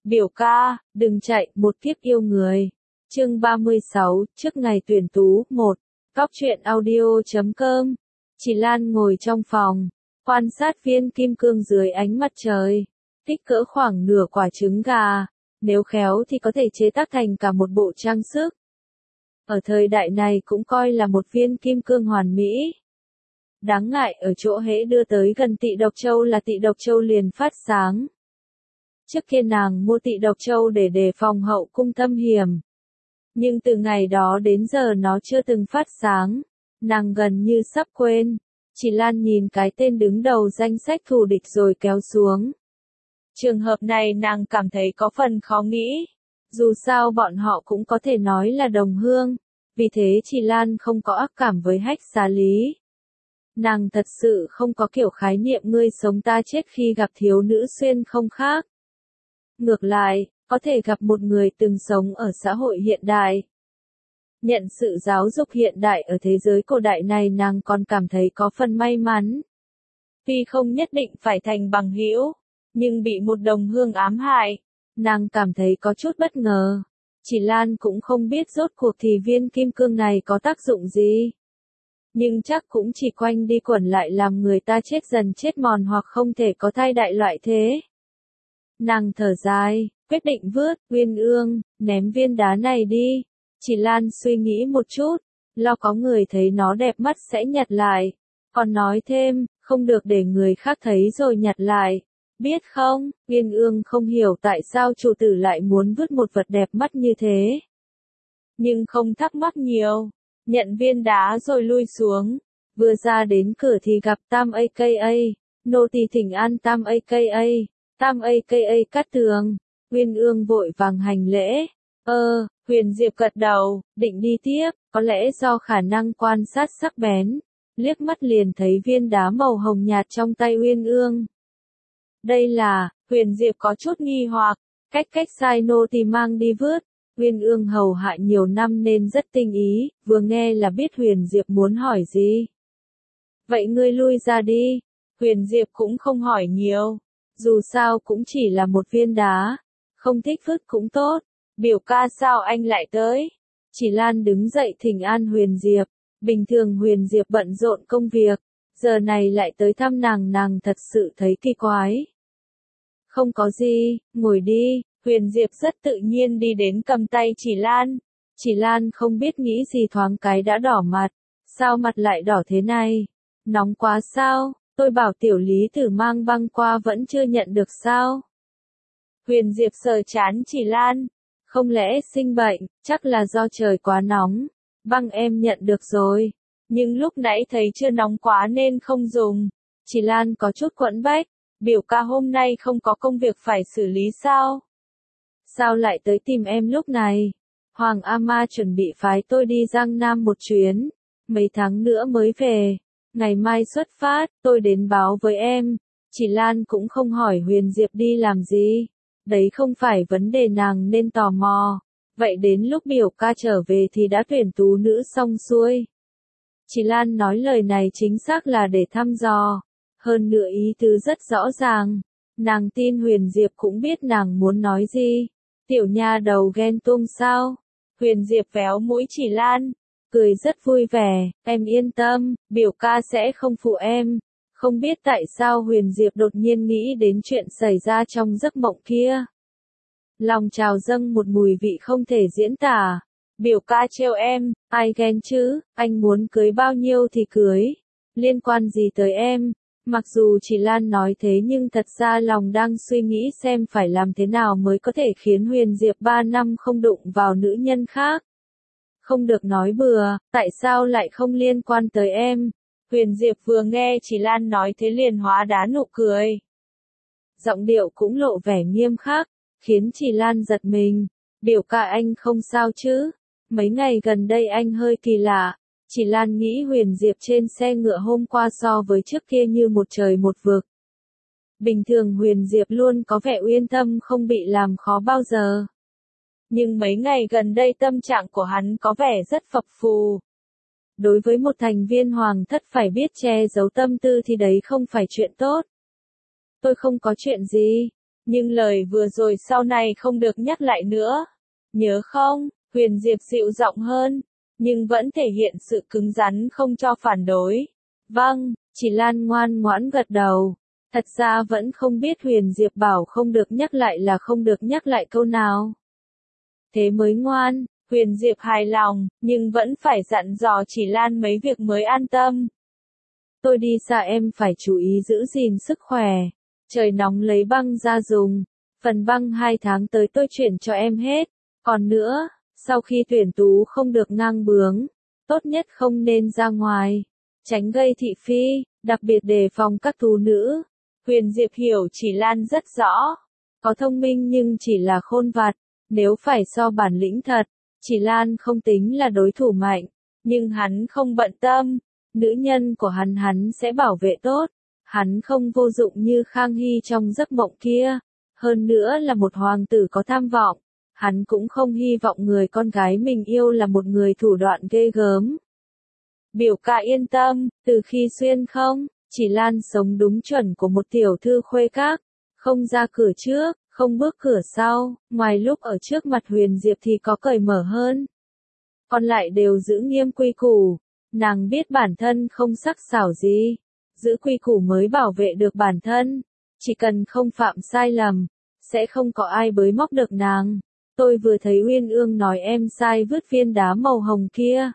Biểu ca, đừng chạy, một kiếp yêu người. Chương 36, trước ngày tuyển tú, 1. Góc truyện audio.com. Chỉ Lan ngồi trong phòng, quan sát viên kim cương dưới ánh mặt trời. Kích cỡ khoảng nửa quả trứng gà, nếu khéo thì có thể chế tác thành cả một bộ trang sức. Ở thời đại này cũng coi là một viên kim cương hoàn mỹ. Đáng ngại ở chỗ hễ đưa tới gần Tị Độc Châu là Tị Độc Châu liền phát sáng. Trước kia nàng mua Tị Độc Châu để đề phòng hậu cung thâm hiểm. Nhưng từ ngày đó đến giờ nó chưa từng phát sáng, nàng gần như sắp quên. Chỉ Lan nhìn cái tên đứng đầu danh sách thù địch rồi kéo xuống. Trường hợp này nàng cảm thấy có phần khó nghĩ. Dù sao bọn họ cũng có thể nói là đồng hương, vì thế Chỉ Lan không có ác cảm với Hách Xá Lý. Nàng thật sự không có kiểu khái niệm ngươi sống ta chết khi gặp thiếu nữ xuyên không khác. Ngược lại, có thể gặp một người từng sống ở xã hội hiện đại. Nhận sự giáo dục hiện đại ở thế giới cổ đại này nàng còn cảm thấy có phần may mắn. Tuy không nhất định phải thành bằng hữu, nhưng bị một đồng hương ám hại, nàng cảm thấy có chút bất ngờ. Chỉ Lan cũng không biết rốt cuộc thì viên kim cương này có tác dụng gì. Nhưng chắc cũng chỉ quanh đi quẩn lại làm người ta chết dần chết mòn hoặc không thể có thai đại loại thế. Nàng thở dài, quyết định vứt, Uyên Ương, ném viên đá này đi. Chỉ Lan suy nghĩ một chút, lo có người thấy nó đẹp mắt sẽ nhặt lại. Còn nói thêm, không được để người khác thấy rồi nhặt lại. Biết không, Uyên Ương không hiểu tại sao chủ tử lại muốn vứt một vật đẹp mắt như thế. Nhưng không thắc mắc nhiều, nhận viên đá rồi lui xuống. Vừa ra đến cửa thì gặp Tam aka, nô tỳ thỉnh an Tam aka. Tam aka Cát Tường. Uyên Ương vội vàng hành lễ. Huyền Diệp gật đầu, định đi tiếp, có lẽ do khả năng quan sát sắc bén. Liếc mắt liền thấy viên đá màu hồng nhạt trong tay Uyên Ương. Đây là, Huyền Diệp có chút nghi hoặc, cách sai nô tỳ mang đi vứt. Uyên Ương hầu hạ nhiều năm nên rất tinh ý, vừa nghe là biết Huyền Diệp muốn hỏi gì. Vậy ngươi lui ra đi. Huyền Diệp cũng không hỏi nhiều. Dù sao cũng chỉ là một viên đá, không thích vứt cũng tốt. Biểu ca sao anh lại tới? Chỉ Lan đứng dậy thỉnh an Huyền Diệp. Bình thường Huyền Diệp bận rộn công việc, giờ này lại tới thăm nàng thật sự thấy kỳ quái. Không có gì, ngồi đi. Huyền Diệp rất tự nhiên đi đến cầm tay Chỉ Lan. Chỉ Lan không biết nghĩ gì thoáng cái đã đỏ mặt. Sao mặt lại đỏ thế này? Nóng quá sao? Tôi bảo tiểu lý tử mang băng qua vẫn chưa nhận được sao? Huyền Diệp sờ trán Chỉ Lan. Không lẽ sinh bệnh, chắc là do trời quá nóng. Băng em nhận được rồi. Nhưng lúc nãy thấy chưa nóng quá nên không dùng. Chỉ Lan có chút quẫn bách. Biểu ca hôm nay không có công việc phải xử lý sao? Sao lại tới tìm em lúc này? Hoàng Ama chuẩn bị phái tôi đi Giang Nam một chuyến. Mấy tháng nữa mới về. Ngày mai xuất phát, tôi đến báo với em. Chỉ Lan cũng không hỏi Huyền Diệp đi làm gì. Đấy không phải vấn đề nàng nên tò mò. Vậy đến lúc biểu ca trở về thì đã tuyển tú nữ xong xuôi. Chỉ Lan nói lời này chính xác là để thăm dò. Hơn nữa ý tứ rất rõ ràng. Nàng tin Huyền Diệp cũng biết nàng muốn nói gì. Tiểu nha đầu ghen tuông sao? Huyền Diệp véo mũi Chỉ Lan. Cười rất vui vẻ, em yên tâm, biểu ca sẽ không phụ em. Không biết tại sao Huyền Diệp đột nhiên nghĩ đến chuyện xảy ra trong giấc mộng kia. Lòng trào dâng một mùi vị không thể diễn tả. Biểu ca trêu em, ai ghen chứ, anh muốn cưới bao nhiêu thì cưới. Liên quan gì tới em? Mặc dù Chỉ Lan nói thế nhưng thật ra lòng đang suy nghĩ xem phải làm thế nào mới có thể khiến Huyền Diệp 3 năm không đụng vào nữ nhân khác. Không được nói bừa, tại sao lại không liên quan tới em? Huyền Diệp vừa nghe Chỉ Lan nói thế liền hóa đá nụ cười. Giọng điệu cũng lộ vẻ nghiêm khắc, khiến Chỉ Lan giật mình. Biểu ca anh không sao chứ? Mấy ngày gần đây anh hơi kỳ lạ. Chỉ Lan nghĩ Huyền Diệp trên xe ngựa hôm qua so với trước kia như một trời một vực. Bình thường Huyền Diệp luôn có vẻ yên tâm không bị làm khó bao giờ. Nhưng mấy ngày gần đây tâm trạng của hắn có vẻ rất phập phù. Đối với một thành viên hoàng thất phải biết che giấu tâm tư thì đấy không phải chuyện tốt. Tôi không có chuyện gì. Nhưng lời vừa rồi sau này không được nhắc lại nữa. Nhớ không? Huyền Diệp dịu giọng hơn, nhưng vẫn thể hiện sự cứng rắn không cho phản đối. Vâng, chỉ Lan ngoan ngoãn gật đầu. Thật ra vẫn không biết Huyền Diệp bảo không được nhắc lại là không được nhắc lại câu nào. Thế mới ngoan, Huyền Diệp hài lòng, nhưng vẫn phải dặn dò chỉ Lan mấy việc mới an tâm. Tôi đi xa em phải chú ý giữ gìn sức khỏe. Trời nóng lấy băng ra dùng. Phần băng 2 tháng tới tôi chuyển cho em hết. Còn nữa, sau khi tuyển tú không được ngang bướng. Tốt nhất không nên ra ngoài. Tránh gây thị phi, đặc biệt đề phòng các tú nữ. Huyền Diệp hiểu chỉ Lan rất rõ. Có thông minh nhưng chỉ là khôn vặt. Nếu phải so bản lĩnh thật, chỉ Lan không tính là đối thủ mạnh. Nhưng hắn không bận tâm. Nữ nhân của hắn sẽ bảo vệ tốt. Hắn không vô dụng như Khang Hy trong giấc mộng kia. Hơn nữa là một hoàng tử có tham vọng. Hắn cũng không hy vọng người con gái mình yêu là một người thủ đoạn ghê gớm. Biểu ca yên tâm, từ khi xuyên không, chỉ Lan sống đúng chuẩn của một tiểu thư khuê các. Không ra cửa trước, không bước cửa sau, ngoài lúc ở trước mặt Huyền Diệp thì có cởi mở hơn. Còn lại đều giữ nghiêm quy củ. Nàng biết bản thân không sắc sảo gì. Giữ quy củ mới bảo vệ được bản thân. Chỉ cần không phạm sai lầm, sẽ không có ai bới móc được nàng. Tôi vừa thấy Uyên Ương nói em sai vứt viên đá màu hồng kia.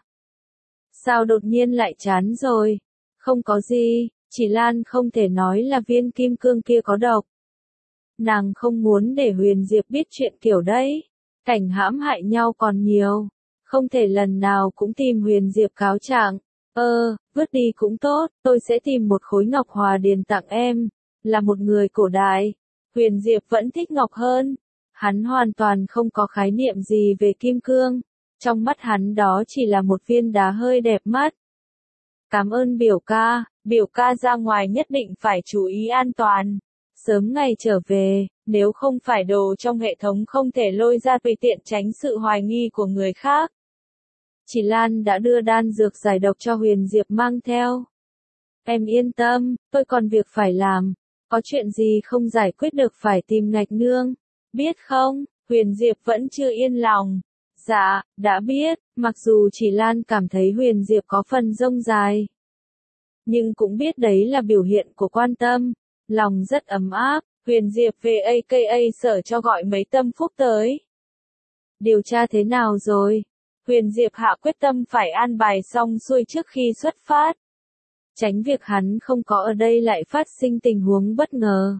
Sao đột nhiên lại chán rồi? Không có gì, chỉ Lan không thể nói là viên kim cương kia có độc. Nàng không muốn để Huyền Diệp biết chuyện kiểu đấy. Cảnh hãm hại nhau còn nhiều. Không thể lần nào cũng tìm Huyền Diệp cáo trạng. Vứt đi cũng tốt, tôi sẽ tìm một khối ngọc hòa điền tặng em. Là một người cổ đại. Huyền Diệp vẫn thích ngọc hơn. Hắn hoàn toàn không có khái niệm gì về kim cương. Trong mắt hắn đó chỉ là một viên đá hơi đẹp mắt. Cảm ơn biểu ca ra ngoài nhất định phải chú ý an toàn. Sớm ngày trở về, nếu không phải đồ trong hệ thống không thể lôi ra tùy tiện tránh sự hoài nghi của người khác. Chỉ Lan đã đưa đan dược giải độc cho Huyền Diệp mang theo. Em yên tâm, tôi còn việc phải làm. Có chuyện gì không giải quyết được phải tìm Ngạch Nương. Biết không, Huyền Diệp vẫn chưa yên lòng. Dạ, đã biết, mặc dù chỉ Lan cảm thấy Huyền Diệp có phần rông dài. Nhưng cũng biết đấy là biểu hiện của quan tâm. Lòng rất ấm áp, Huyền Diệp về AKA sở cho gọi mấy tâm phúc tới. Điều tra thế nào rồi? Huyền Diệp hạ quyết tâm phải an bài xong xuôi trước khi xuất phát. Tránh việc hắn không có ở đây lại phát sinh tình huống bất ngờ.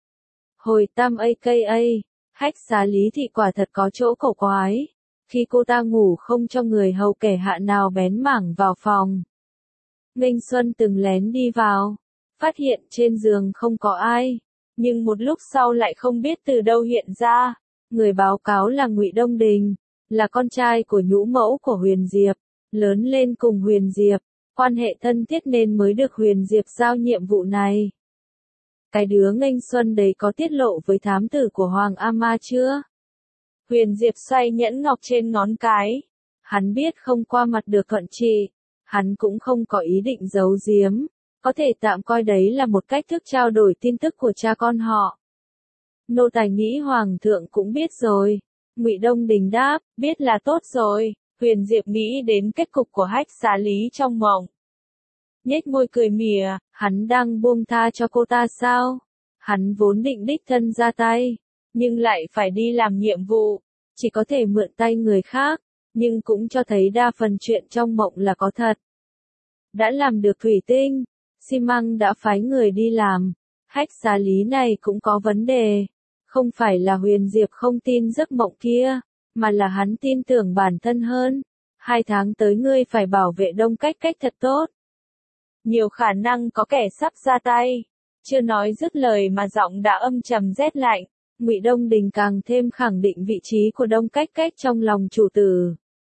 Hồi Tam AKA, Hách Xá Lý Thị quả thật có chỗ cổ quái. Khi cô ta ngủ không cho người hầu kẻ hạ nào bén mảng vào phòng. Nghênh Xuân từng lén đi vào, phát hiện trên giường không có ai, nhưng một lúc sau lại không biết từ đâu hiện ra. Người báo cáo là Ngụy Đông Đình, là con trai của nhũ mẫu của Huyền Diệp, lớn lên cùng Huyền Diệp, quan hệ thân thiết nên mới được Huyền Diệp giao nhiệm vụ này. Cái đứa Nghênh Xuân đấy có tiết lộ với thám tử của Hoàng Ama chưa? Huyền Diệp xoay nhẫn ngọc trên ngón cái. Hắn biết không qua mặt được Thuận Trị. Hắn cũng không có ý định giấu giếm. Có thể tạm coi đấy là một cách thức trao đổi tin tức của cha con họ. Nô tài nghĩ Hoàng thượng cũng biết rồi. Ngụy Đông Đình đáp, biết là tốt rồi. Huyền Diệp nghĩ đến kết cục của Hách Xá Lý trong mộng. Nhếch môi cười mỉa, hắn đang buông tha cho cô ta sao? Hắn vốn định đích thân ra tay, nhưng lại phải đi làm nhiệm vụ, chỉ có thể mượn tay người khác, nhưng cũng cho thấy đa phần chuyện trong mộng là có thật. Đã làm được thủy tinh, xi măng đã phái người đi làm, Hách Xá Lý này cũng có vấn đề. Không phải là Huyền Diệp không tin giấc mộng kia, mà là hắn tin tưởng bản thân hơn. 2 tháng tới ngươi phải bảo vệ Đông Cách Cách thật tốt. Nhiều khả năng có kẻ sắp ra tay. Chưa nói dứt lời mà giọng đã âm trầm rét lạnh. Ngụy Đông Đình càng thêm khẳng định vị trí của Đông Cách Cách trong lòng chủ tử.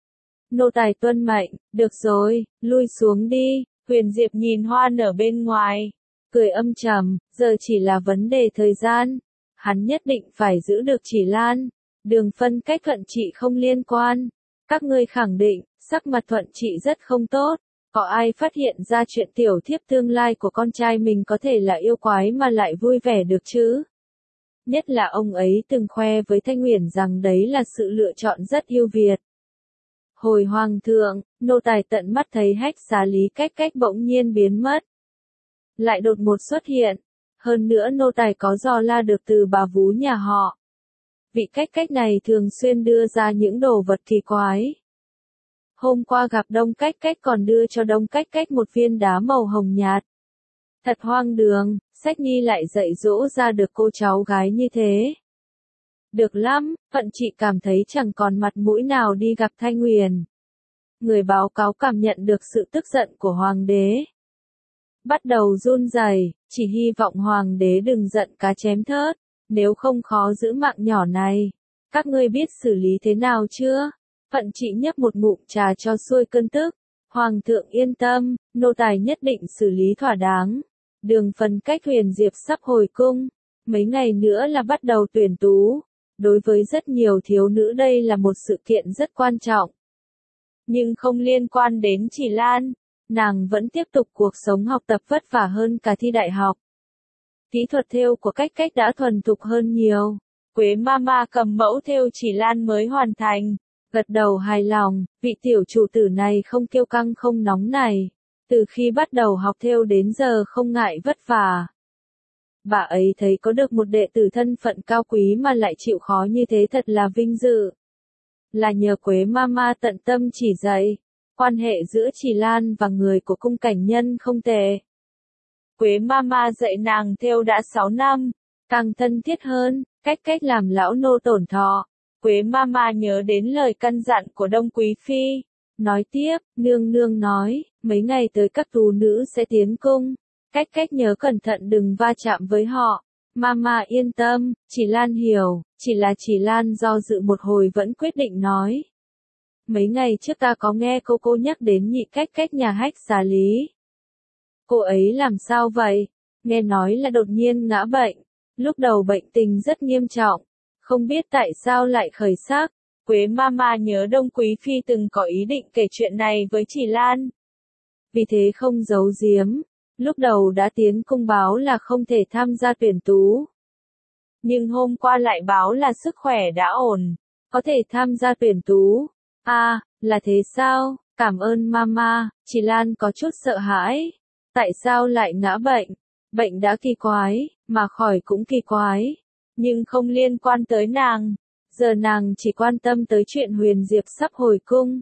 Nô tài tuân mệnh, được rồi, lui xuống đi. Huyền Diệp nhìn hoa nở bên ngoài, cười âm trầm, giờ chỉ là vấn đề thời gian. Hắn nhất định phải giữ được Chỉ Lan. Đường phân cách Thuận Trị không liên quan. Các ngươi khẳng định, sắc mặt Thuận Trị rất không tốt. Có ai phát hiện ra chuyện tiểu thiếp tương lai của con trai mình có thể là yêu quái mà lại vui vẻ được chứ? Nhất là ông ấy từng khoe với Thanh Uyển rằng đấy là sự lựa chọn rất ưu việt. Hồi hoàng thượng, nô tài tận mắt thấy Hách Xá Lý Cách Cách bỗng nhiên biến mất. Lại đột ngột xuất hiện. Hơn nữa nô tài có dò la được từ bà vú nhà họ. Vị Cách Cách này thường xuyên đưa ra những đồ vật kỳ quái. Hôm qua gặp Đông Cách Cách còn đưa cho Đông Cách Cách một viên đá màu hồng nhạt. Thật hoang đường, Sách Nhi lại dạy dỗ ra được cô cháu gái như thế. Được lắm, Phận Trị cảm thấy chẳng còn mặt mũi nào đi gặp Thanh Uyển. Người báo cáo cảm nhận được sự tức giận của hoàng đế. Bắt đầu run rẩy, chỉ hy vọng hoàng đế đừng giận cá chém thớt, nếu không khó giữ mạng nhỏ này. Các ngươi biết xử lý thế nào chưa? Phận Trị nhấp một ngụm trà cho xuôi cơn tức. Hoàng thượng yên tâm, nô tài nhất định xử lý thỏa đáng. Đường Phần Cách Huyền Diệp sắp hồi cung. Mấy ngày nữa là bắt đầu tuyển tú. Đối với rất nhiều thiếu nữ đây là một sự kiện rất quan trọng. Nhưng không liên quan đến Chỉ Lan. Nàng vẫn tiếp tục cuộc sống học tập vất vả hơn cả thi đại học. Kỹ thuật thêu của Cách Cách đã thuần thục hơn nhiều. Quế Mama cầm mẫu thêu Chỉ Lan mới hoàn thành. Gật đầu hài lòng, vị tiểu chủ tử này không kiêu căng không nóng này. Từ khi bắt đầu học thêu đến giờ không ngại vất vả. Bà ấy thấy có được một đệ tử thân phận cao quý mà lại chịu khó như thế thật là vinh dự. Là nhờ Quế Mama tận tâm chỉ dạy. Quan hệ giữa Chỉ Lan và người của cung cảnh nhân không tệ. Quế Mama dạy nàng thêu đã 6 năm, càng thân thiết hơn, cách làm lão nô tổn thọ. Quế Mama nhớ đến lời căn dặn của Đông Quý Phi. Nói tiếp, nương nương nói, mấy ngày tới các tú nữ sẽ tiến cung. Cách nhớ cẩn thận đừng va chạm với họ. Mama yên tâm, Chỉ Lan hiểu, chỉ là Chỉ Lan do dự một hồi vẫn quyết định nói. Mấy ngày trước ta có nghe cô nhắc đến nhị cách nhà Hách Xá Lý. Cô ấy làm sao vậy? Nghe nói là đột nhiên ngã bệnh. Lúc đầu bệnh tình rất nghiêm trọng. Không biết tại sao lại khởi sắc. Quế Mama nhớ Đông Quý Phi từng có ý định kể chuyện này với Chỉ Lan. Vì thế không giấu giếm. Lúc đầu đã tiến cung báo là không thể tham gia tuyển tú. Nhưng hôm qua lại báo là sức khỏe đã ổn. Có thể tham gia tuyển tú. À, là thế sao? Cảm ơn Mama. Chỉ Lan có chút sợ hãi. Tại sao lại ngã bệnh? Bệnh đã kỳ quái, mà khỏi cũng kỳ quái. Nhưng không liên quan tới nàng. Giờ nàng chỉ quan tâm tới chuyện Huyền Diệp sắp hồi cung.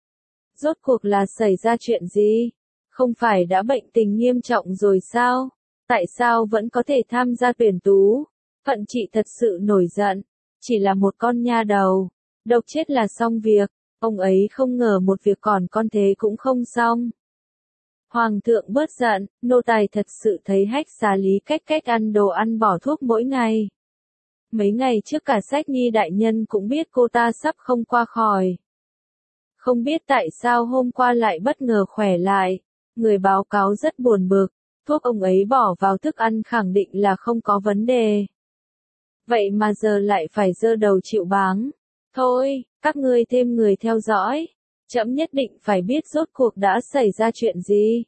Rốt cuộc là xảy ra chuyện gì? Không phải đã bệnh tình nghiêm trọng rồi sao? Tại sao vẫn có thể tham gia tuyển tú? Phận Trị thật sự nổi giận. Chỉ là một con nha đầu. Độc chết là xong việc. Ông ấy không ngờ một việc còn con thế cũng không xong. Hoàng thượng bớt giận, nô tài thật sự thấy Hách Xá Lý cách ăn đồ ăn bỏ thuốc mỗi ngày. Mấy ngày trước cả Sách Nhi đại nhân cũng biết cô ta sắp không qua khỏi. Không biết tại sao hôm qua lại bất ngờ khỏe lại. Người báo cáo rất buồn bực, thuốc ông ấy bỏ vào thức ăn khẳng định là không có vấn đề. Vậy mà giờ lại phải giơ đầu chịu báng. Thôi, các ngươi thêm người theo dõi. Trẫm nhất định phải biết rốt cuộc đã xảy ra chuyện gì.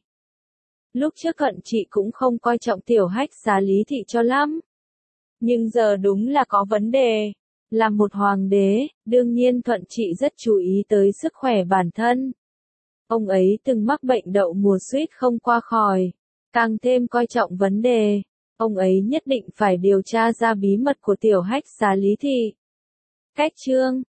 Lúc trước Cận Trị cũng không coi trọng tiểu Hách Xá Lý thị cho lắm. Nhưng giờ đúng là có vấn đề. Là một hoàng đế, đương nhiên Thuận Trị rất chú ý tới sức khỏe bản thân. Ông ấy từng mắc bệnh đậu mùa suýt không qua khỏi. Càng thêm coi trọng vấn đề. Ông ấy nhất định phải điều tra ra bí mật của tiểu Hách Xá Lý thị. Cách chương